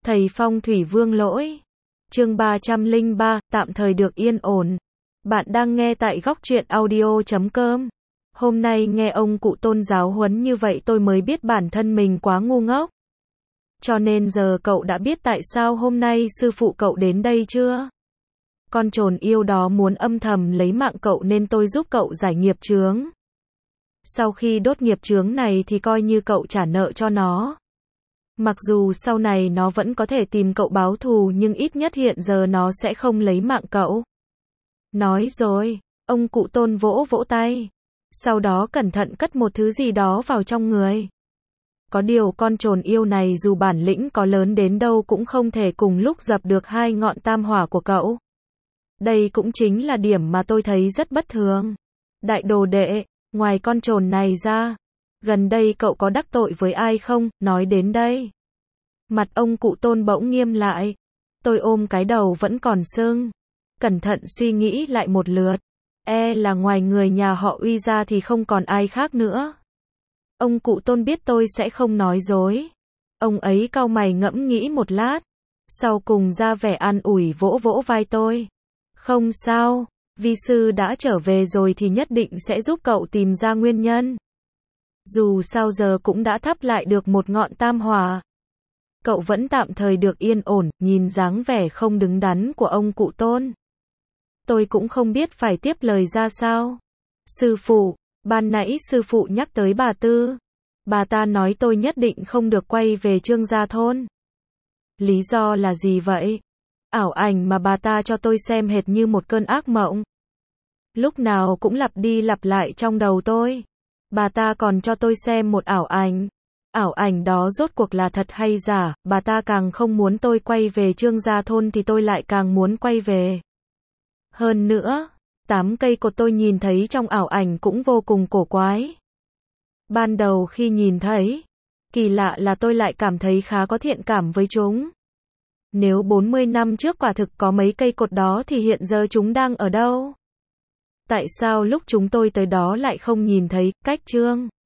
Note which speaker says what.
Speaker 1: Thầy Phong thủy vương lỗi. Chương 303, tạm thời được yên ổn. Bạn đang nghe tại góc truyện audio.com. Hôm nay nghe ông cụ Tôn giáo huấn như vậy tôi mới biết bản thân mình quá ngu ngốc. Cho nên giờ cậu đã biết tại sao hôm nay sư phụ cậu đến đây chưa? Con trồn yêu đó muốn âm thầm lấy mạng cậu nên tôi giúp cậu giải nghiệp chướng. Sau khi đốt nghiệp chướng này thì coi như cậu trả nợ cho nó. Mặc dù sau này nó vẫn có thể tìm cậu báo thù nhưng ít nhất hiện giờ nó sẽ không lấy mạng cậu. Nói rồi, ông cụ Tôn vỗ vỗ tay. Sau đó cẩn thận cất một thứ gì đó vào trong người. Có điều con trồn yêu này dù bản lĩnh có lớn đến đâu cũng không thể cùng lúc dập được hai ngọn tam hỏa của cậu. Đây cũng chính là điểm mà tôi thấy rất bất thường. Đại đồ đệ, ngoài con trồn này ra, gần đây cậu có đắc tội với ai không? Nói đến đây, mặt ông cụ Tôn bỗng nghiêm lại. Tôi ôm cái đầu vẫn còn sưng, cẩn thận suy nghĩ lại một lượt. Là ngoài người nhà họ Uy ra thì không còn ai khác nữa. Ông cụ Tôn biết tôi sẽ không nói dối. Ông ấy cau mày ngẫm nghĩ một lát, sau cùng ra vẻ an ủi vỗ vỗ vai tôi. Không sao, vi sư đã trở về rồi thì nhất định sẽ giúp cậu tìm ra nguyên nhân. Dù sao giờ cũng đã thắp lại được một ngọn tam hỏa. Cậu vẫn tạm thời được yên ổn. Nhìn dáng vẻ không đứng đắn của ông cụ Tôn, tôi cũng không biết phải tiếp lời ra sao. Sư phụ, ban nãy sư phụ nhắc tới bà Tư. Bà ta nói tôi nhất định không được quay về Trương Gia Thôn. Lý do là gì vậy? Ảo ảnh mà bà ta cho tôi xem hệt như một cơn ác mộng. Lúc nào cũng lặp đi lặp lại trong đầu tôi. Bà ta còn cho tôi xem một ảo ảnh. Ảo ảnh đó rốt cuộc là thật hay giả? Bà ta càng không muốn tôi quay về Trương Gia Thôn thì tôi lại càng muốn quay về. Hơn nữa, 8 cây cột tôi nhìn thấy trong ảo ảnh cũng vô cùng cổ quái. Ban đầu khi nhìn thấy, kỳ lạ là tôi lại cảm thấy khá có thiện cảm với chúng. Nếu 40 năm trước quả thực có mấy cây cột đó thì hiện giờ chúng đang ở đâu? Tại sao lúc chúng tôi tới đó lại không nhìn thấy? Cách Trương